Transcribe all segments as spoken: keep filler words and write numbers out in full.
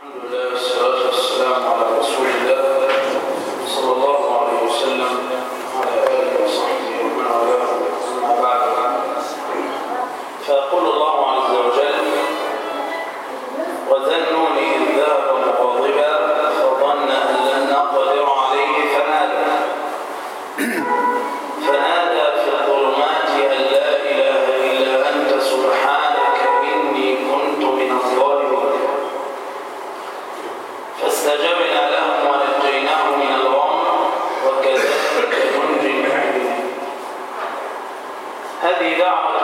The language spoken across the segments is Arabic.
الحمد لله والصلاة والسلام على رسول الله صلى الله عليه وسلم وعلى آله وصحبه ومن والاه، أما بعد. فيقول الله عز وجل: وذا النون إذ ذهب مغاضبا فظن أن لن نقدر عليه فنادى فنادى في الظلمات أن لا إله إلا أنت سبحانك إني كنت من الظالمين. فاستجبنا له ونجيناه من الغم وكذلك ننجي المؤمنين. هذه دعوة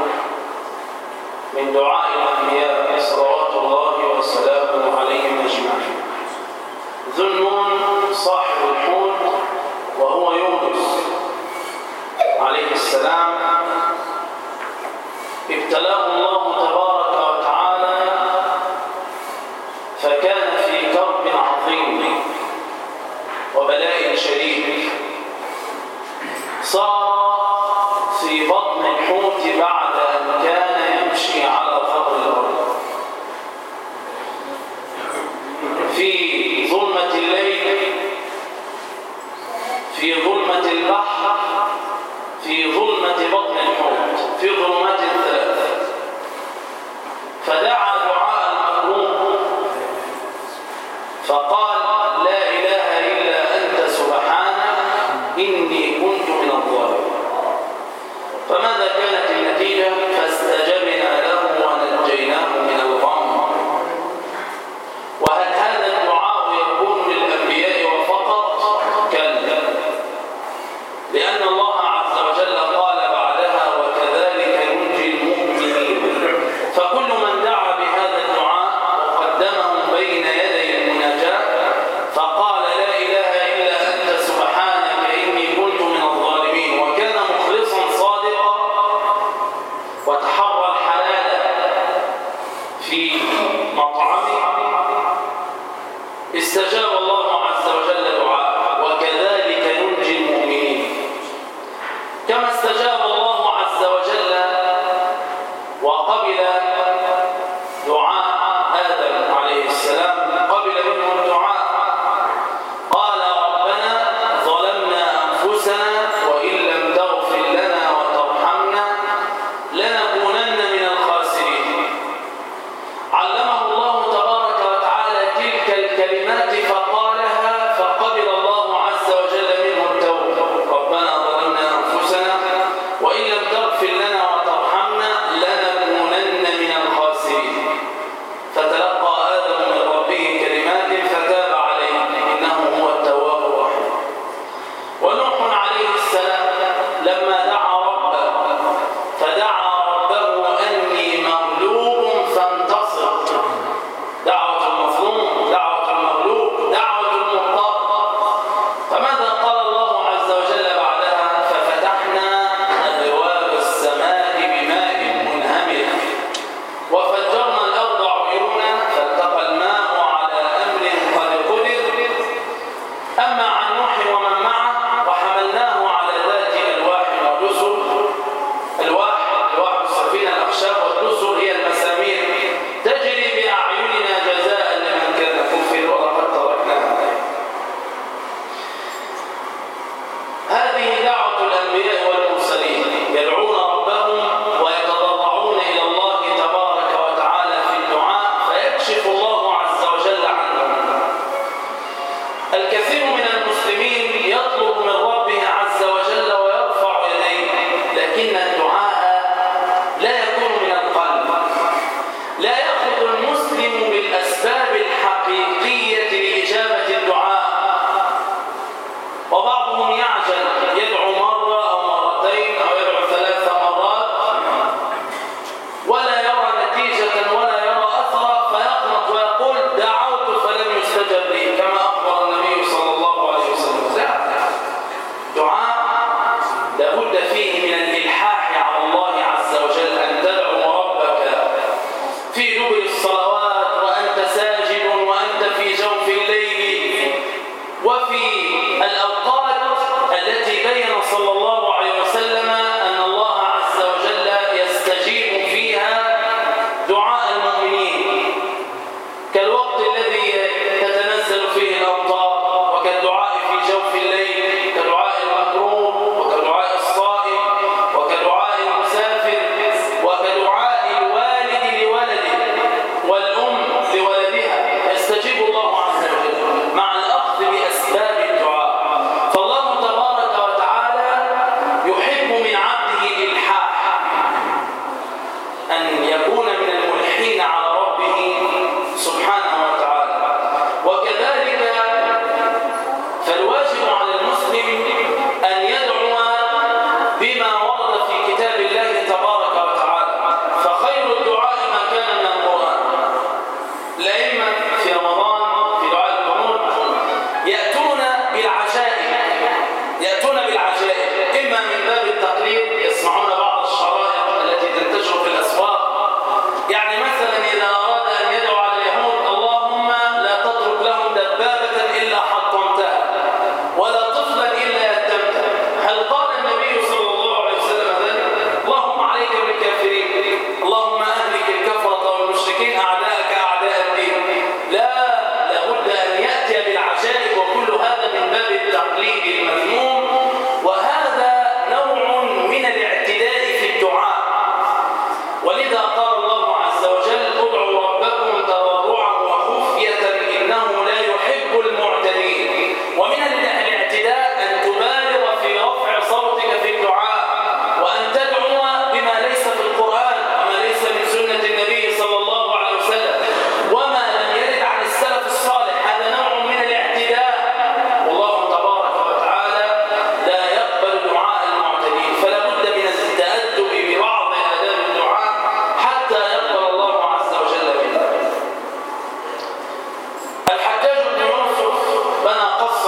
من دعاء الأنبياء صلوات الله وسلامه عليهم أجمعين. ذو النون صاحب الحوت وهو يونس عليه السلام ابتلاه الله تبارك وتعالى فكان في كرب عظيم وبلاء شديد. صار في بطن الحوت بعد أن كان يمشي على ظهر الأرض في ظلمة الليل، في ظلمة البحر، في ظلمة بطن الحوت، في ظلمات الثلاث. فدعا دعاء المكروه فقال: لا إله إلا أنت سبحانك إني كنت من الظالمين. فماذا كانت النتيجة؟ فاستجبنا له ونجيناه من الغم. وهل هذا الدعاء يكون للأنبياء وفقط؟ كلا، لأن الله عز وجل قال بعدها: وكذلك ننجي المؤمنين. فكل من دعا بهذا الدعاء وقدمه بين يدي المناجاة فقال: لا إله إلا أنت سبحانك إني كنت من الظالمين، وكان مخلصا صادقا وتحرى الحلال في مطعمه، استجاب الله عز وجل دعاءه. وكذلك ننجي المؤمنين، كما استجاب الله عز وجل وقبل دعاء آدم عليه السلام، قبل منه الدعاء. قال: ربنا ظلمنا أنفسنا وإن لم تغفر لنا وترحمنا لنكونن من الخاسرين. علمه الله تبارك وتعالى تلك الكلمات فقال: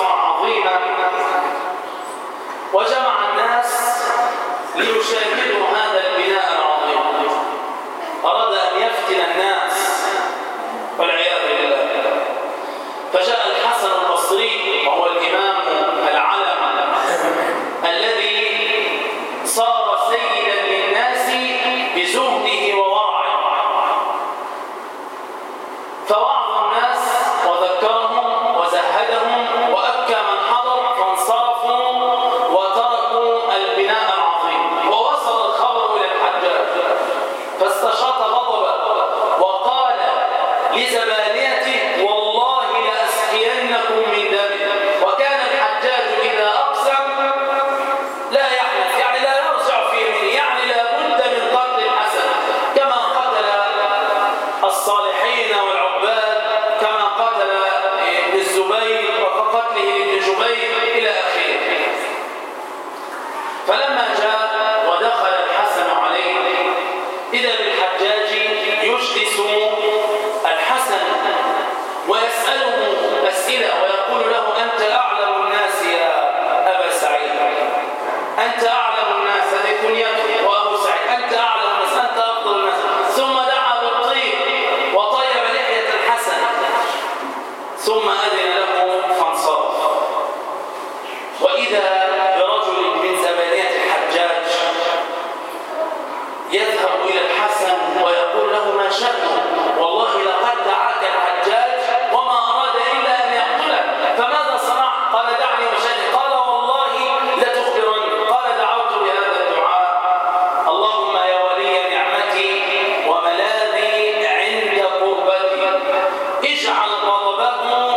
عصمة عظيمة، وجمع الناس ليشاهدوا هذا البناء العظيم. أراد أن يفتن الناس والعياذ بالله، فجاء الحسن البصري وهو الإمام العلم الذي صار سيدا للناس بزهده وورعه، فوعظ الناس وذكرهم وزهدهم وأبكى من حضر، فانصرفوا وتركوا البناء العظيم. ووصل الخبر إلى الحجاج فاستشاط غضبا وقال لزبانيته: والله لأسقينكم من دمه. وكان الحجاج إذا أقسم لا يحنث، يعني لا يرجع في يمينه، يعني لا بد من قتل الحسن كما قتل الصالحين والعباد، كما قتل ابن الزبير وقتله لابن جبير إلى آخره. فلما جاء ودخل الحسن عليه إذا بالحجاج يجلس الحسن ويسأله أسئلة ويقول له: أنت أعلم الناس يا أبا سعيد، أنت أعلم الناس، هذه كنيته، وأبو سعيد أنت أعلم الناس، أنت أفضل الناس. ثم دعا بالطيب وطيب لحية الحسن ثم أذن له فانصرف. وإذا برجل من زبانية الحجاج يذهب إلى الحسن ويقول له: ما شأنه؟ والله لقد دعاك الحجاج وما أراد إلا أن يقتلك، فماذا صنع؟ قال: دعني وشأني. قال: والله لتخبرني. قال: دعوت بهذا الدعاء: اللهم يا ولي نعمتي وملاذي عند قربتي، اجعل غضبه